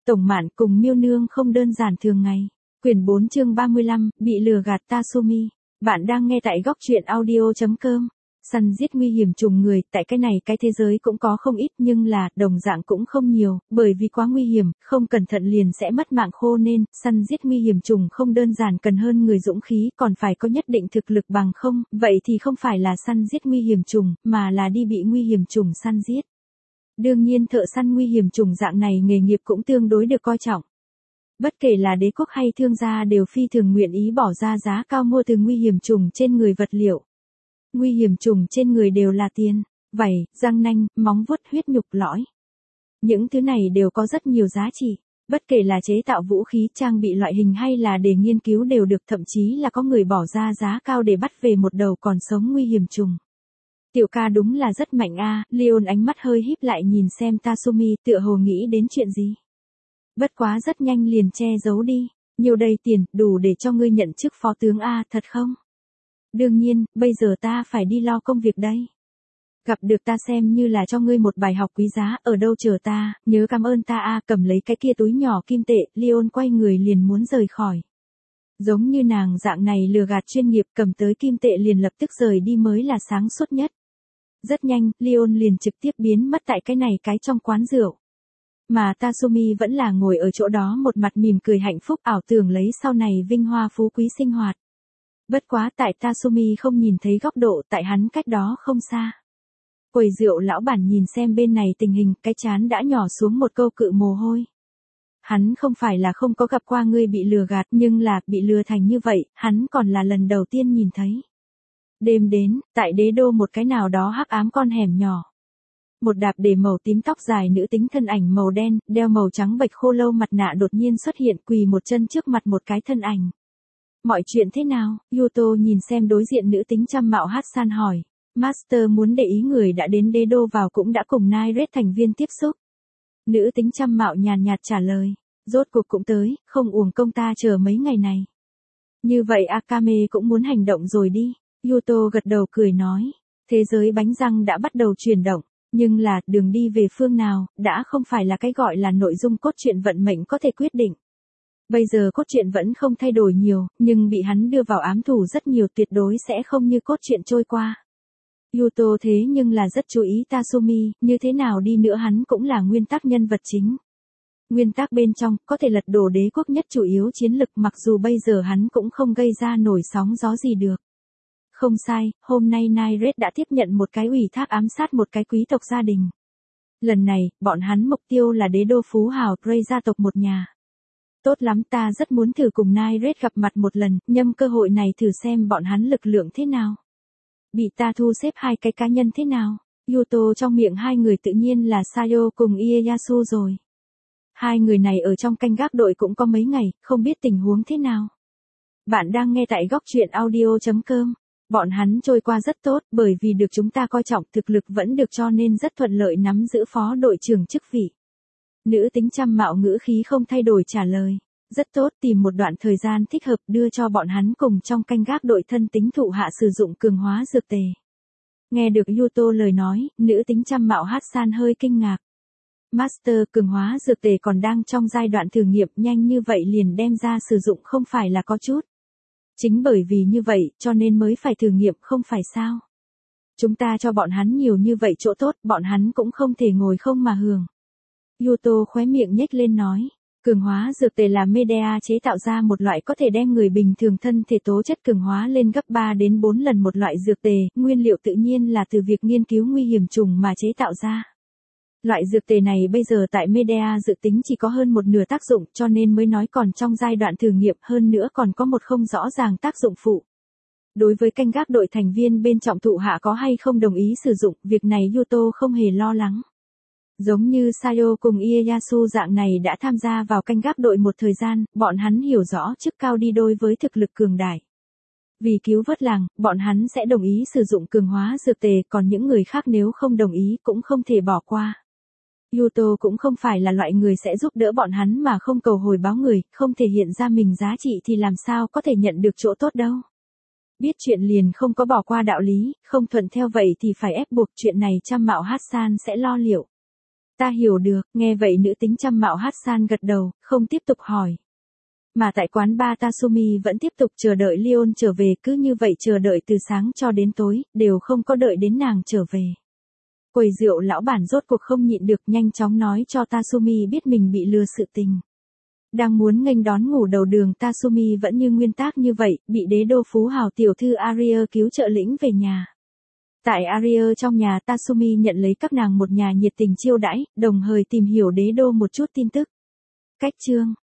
Tổng Mạn cùng Miêu Nương không đơn giản thường ngày. Quyển 4 chương 35, bị lừa gạt Tatsumi. Bạn đang nghe tại góc truyện audio.com. Săn giết nguy hiểm trùng người, tại cái này cái thế giới cũng có không ít nhưng là, đồng dạng cũng không nhiều, bởi vì quá nguy hiểm, không cẩn thận liền sẽ mất mạng khô nên, săn giết nguy hiểm trùng không đơn giản cần hơn người dũng khí, còn phải có nhất định thực lực bằng không, vậy thì không phải là săn giết nguy hiểm trùng, mà là đi bị nguy hiểm trùng săn giết. Đương nhiên thợ săn nguy hiểm trùng dạng này nghề nghiệp cũng tương đối được coi trọng. Bất kể là đế quốc hay thương gia đều phi thường nguyện ý bỏ ra giá cao mua từ nguy hiểm trùng trên người vật liệu. Nguy hiểm trùng trên người đều là tiền, vảy, răng nanh, móng vuốt, huyết nhục, lõi. Những thứ này đều có rất nhiều giá trị, bất kể là chế tạo vũ khí, trang bị loại hình hay là để nghiên cứu đều được, thậm chí là có người bỏ ra giá cao để bắt về một đầu còn sống nguy hiểm trùng. Tiểu ca đúng là rất mạnh a. Leon ánh mắt hơi híp lại nhìn xem Tatsumi, tựa hồ nghĩ đến chuyện gì. Bất quá rất nhanh liền che giấu đi, nhiều đầy tiền, đủ để cho ngươi nhận chức phó tướng a, thật không? Đương nhiên, bây giờ ta phải đi lo công việc đây. Gặp được ta xem như là cho ngươi một bài học quý giá, ở đâu chờ ta, nhớ cảm ơn ta a. Cầm lấy cái kia túi nhỏ kim tệ, Leon quay người liền muốn rời khỏi. Giống như nàng dạng này lừa gạt chuyên nghiệp, cầm tới kim tệ liền lập tức rời đi mới là sáng suốt nhất. Rất nhanh, Leon liền trực tiếp biến mất tại cái này cái trong quán rượu. Mà Tatsumi vẫn là ngồi ở chỗ đó một mặt mỉm cười hạnh phúc, ảo tưởng lấy sau này vinh hoa phú quý sinh hoạt. Bất quá tại Tatsumi không nhìn thấy góc độ, tại hắn cách đó không xa. Quầy rượu lão bản nhìn xem bên này tình hình, cái trán đã nhỏ xuống một câu cự mồ hôi. Hắn không phải là không có gặp qua ngươi bị lừa gạt, nhưng là, bị lừa thành như vậy, hắn còn là lần đầu tiên nhìn thấy. Đêm đến, tại đế đô một cái nào đó hắc ám con hẻm nhỏ. Một đạp để màu tím tóc dài nữ tính thân ảnh màu đen, đeo màu trắng bạch khô lâu mặt nạ đột nhiên xuất hiện, quỳ một chân trước mặt một cái thân ảnh. Mọi chuyện thế nào? Yuto nhìn xem đối diện nữ tính trăm mạo Hatsan hỏi. Master muốn để ý người đã đến đế đô vào cũng đã cùng Nairet thành viên tiếp xúc. Nữ tính trăm mạo nhàn nhạt trả lời. Rốt cuộc cũng tới, không uổng công ta chờ mấy ngày này. Như vậy Akame cũng muốn hành động rồi đi. Yuto gật đầu cười nói. Thế giới bánh răng đã bắt đầu chuyển động. Nhưng là, đường đi về phương nào, đã không phải là cái gọi là nội dung cốt truyện vận mệnh có thể quyết định. Bây giờ cốt truyện vẫn không thay đổi nhiều, nhưng bị hắn đưa vào ám thủ rất nhiều, tuyệt đối sẽ không như cốt truyện trôi qua. Yuto thế nhưng là rất chú ý Tatsumi, như thế nào đi nữa hắn cũng là nguyên tắc nhân vật chính. Nguyên tắc bên trong, có thể lật đổ đế quốc nhất chủ yếu chiến lực, mặc dù bây giờ hắn cũng không gây ra nổi sóng gió gì được. Không sai, hôm nay Nairet đã tiếp nhận một cái ủy thác ám sát một cái quý tộc gia đình. Lần này, bọn hắn mục tiêu là đế đô phú hào Prey gia tộc một nhà. Tốt lắm, ta rất muốn thử cùng Nairet gặp mặt một lần, nhân cơ hội này thử xem bọn hắn lực lượng thế nào. Bị ta thu xếp hai cái cá nhân thế nào. Yuto trong miệng hai người tự nhiên là Sayo cùng Ieyasu rồi. Hai người này ở trong canh gác đội cũng có mấy ngày, không biết tình huống thế nào. Bạn đang nghe tại góc truyện audio.com. Bọn hắn trôi qua rất tốt, bởi vì được chúng ta coi trọng, thực lực vẫn được cho nên rất thuận lợi nắm giữ phó đội trưởng chức vị. Nữ tính trăm mạo ngữ khí không thay đổi trả lời. Rất tốt, tìm một đoạn thời gian thích hợp đưa cho bọn hắn cùng trong canh gác đội thân tính thụ hạ sử dụng cường hóa dược tề. Nghe được Yuto lời nói, nữ tính trăm mạo Hatsan hơi kinh ngạc. Master, cường hóa dược tề còn đang trong giai đoạn thử nghiệm, nhanh như vậy liền đem ra sử dụng không phải là có chút. Chính bởi vì như vậy, cho nên mới phải thử nghiệm, không phải sao. Chúng ta cho bọn hắn nhiều như vậy chỗ tốt, bọn hắn cũng không thể ngồi không mà hưởng. Yuto khóe miệng nhếch lên nói. Cường hóa dược tề là Medea chế tạo ra một loại có thể đem người bình thường thân thể tố chất cường hóa lên gấp 3 đến 4 lần một loại dược tề, nguyên liệu tự nhiên là từ việc nghiên cứu nguy hiểm trùng mà chế tạo ra. Loại dược tề này bây giờ tại Medea dự tính chỉ có hơn một nửa tác dụng, cho nên mới nói còn trong giai đoạn thử nghiệm, hơn nữa còn có một không rõ ràng tác dụng phụ. Đối với canh gác đội thành viên bên trọng thụ hạ có hay không đồng ý sử dụng, việc này Yuto không hề lo lắng. Giống như Sayo cùng Ieyasu dạng này đã tham gia vào canh gác đội một thời gian, bọn hắn hiểu rõ chức cao đi đôi với thực lực cường đại. Vì cứu vớt làng, bọn hắn sẽ đồng ý sử dụng cường hóa dược tề, còn những người khác nếu không đồng ý cũng không thể bỏ qua. Yuto cũng không phải là loại người sẽ giúp đỡ bọn hắn mà không cầu hồi báo người, không thể hiện ra mình giá trị thì làm sao có thể nhận được chỗ tốt đâu. Biết chuyện liền không có bỏ qua đạo lý, không thuận theo vậy thì phải ép buộc, chuyện này trăm mạo Hatsan sẽ lo liệu. Ta hiểu được, nghe vậy nữ tính trăm mạo Hassan gật đầu, không tiếp tục hỏi. Mà tại quán bar Tasumi vẫn tiếp tục chờ đợi Leon trở về, cứ như vậy chờ đợi từ sáng cho đến tối, đều không có đợi đến nàng trở về. Quầy rượu lão bản rốt cuộc không nhịn được, nhanh chóng nói cho Tasumi biết mình bị lừa sự tình. Đang muốn nghênh đón ngủ đầu đường, Tasumi vẫn như nguyên tắc như vậy, bị đế đô phú hào tiểu thư Aria cứu trợ lĩnh về nhà. Tại Aria trong nhà, Tasumi nhận lấy các nàng một nhà nhiệt tình chiêu đãi, đồng thời tìm hiểu đế đô một chút tin tức. Cách chương